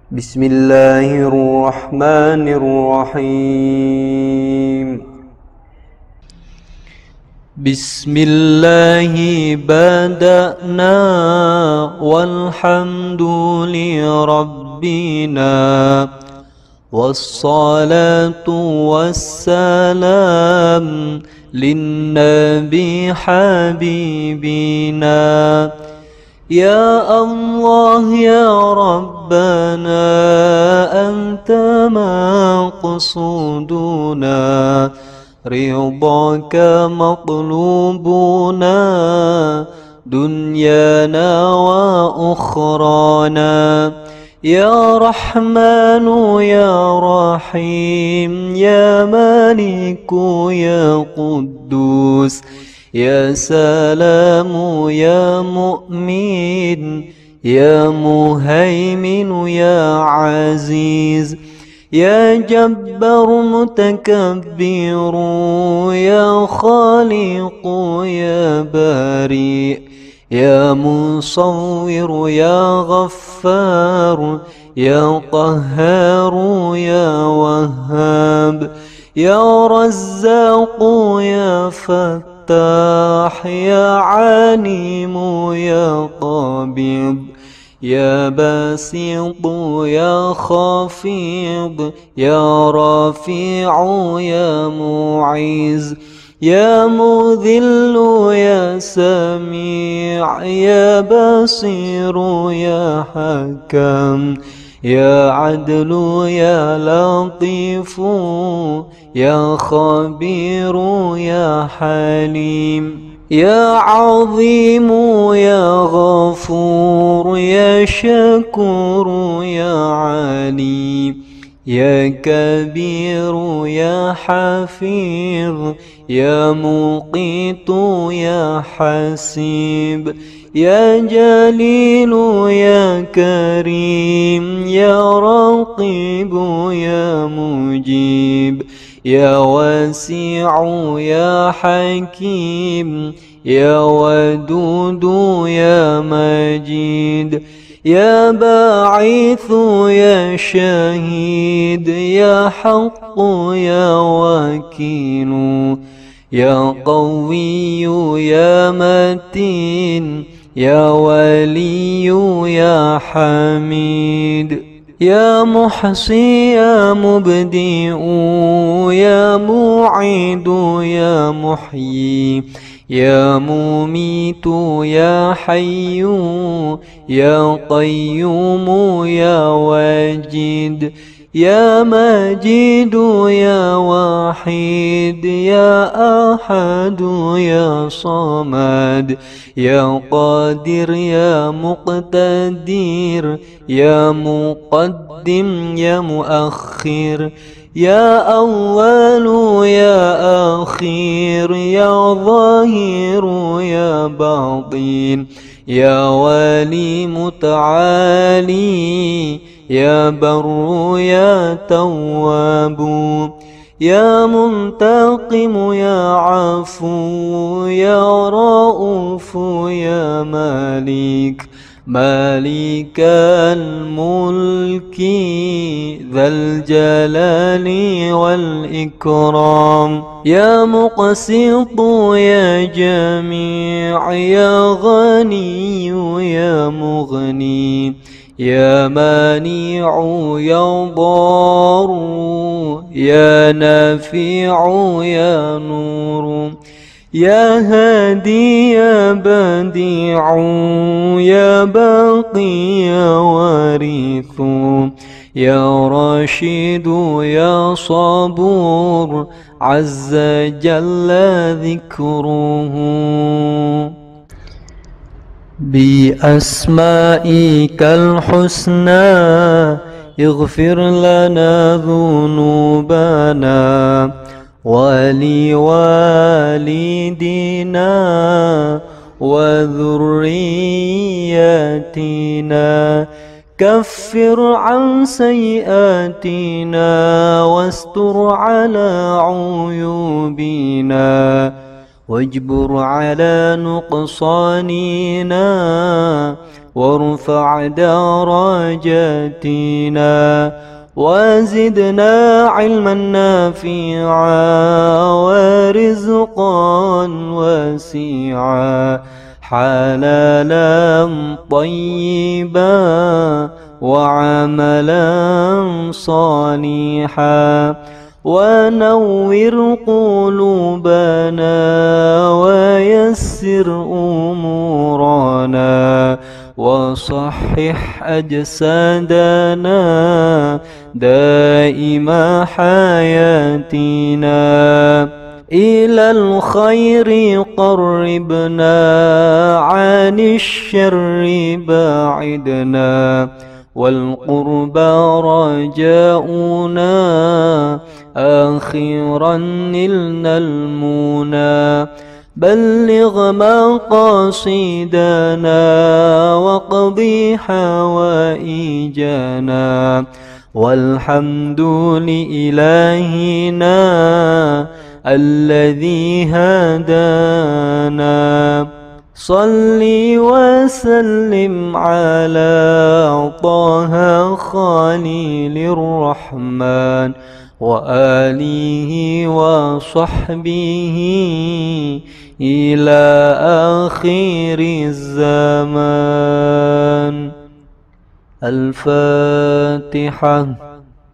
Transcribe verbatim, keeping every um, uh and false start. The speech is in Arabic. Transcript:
بسم الله الرحمن الرحيم. بسم الله بدأنا والحمد لربنا والصلاة والسلام للنبي حبيبنا. يا الله يا ربنا أنت مقصودنا، رضاك مطلوبنا، دنيانا وأخرانا. يا رحمن يا رحيم يا مالك يا قدوس، يا سلام يا مؤمن يا مهيمن يا عزيز، يا جبار متكبر يا خالق يا بريء، يا مصور يا غفار يا قهار يا وهاب، يا رزاق يا فتاح يا عليم يا طبيب، يا باسط يا خفيض يا رفيع يا معز، يا مذل يا سميع يا بصير يا حكم، يا عدل يا لطيف يا خبير يا حليم، يا عظيم يا غفور يا شكور يا عليم، يا كبير يا حفيظ يا مقيت يا حسيب، يا جليل يا كريم يا رقيب يا مجيب، يا واسع يا حكيم يا ودود يا مجيد، يا باعث يا شهيد يا حق يا وكيل، يا قوي يا متين يا ولي يا حميد، يا محصي يا مبدئ يا معيد يا محيي، يا مميت يا حي يا قيوم يا واجد، يا مجيد يا وحيد يا أحد يا صمد، يا قادر يا مقتدر يا مقدم يا مؤخر، يا أول يا أخير يا ظاهر يا باطن، يا ولي متعالي يا بر يا تواب، يا منتقم يا عفو يا رؤوف يا مالك، مالك الملك ذا الجلال والإكرام، يا مقسط يا جميع يا غني يا مغني، يا مانع يا ضار يا نافع يا نور، يا هادي يا بديع يا باقي يا وارث، يا رشيد يا صبور عز جل ذكره. بأسمائك الحسنى اغفر لنا ذنوبنا ولوالدينا وذرياتنا، كفر عن سيئاتنا واستر على عيوبنا واجبر على نقصاننا وارفع درجاتنا وزدنا علما نافعا ورزقا واسعا حلالا طيبا وعملا صالحا ونور قلوبنا ويسر أمورنا وصحح أجسادنا دائم حياتنا إلى الخير قربنا عن الشر باعدنا والقربى رجاؤنا آخرا نلنا المنى بلغ مقاصدنا واقضي حوائجنا والحمد لإلهنا الذي هدانا صل وسلم على طه خليل الرحمن وآله وصحبه إلى آخر الزمان. الفاتحة.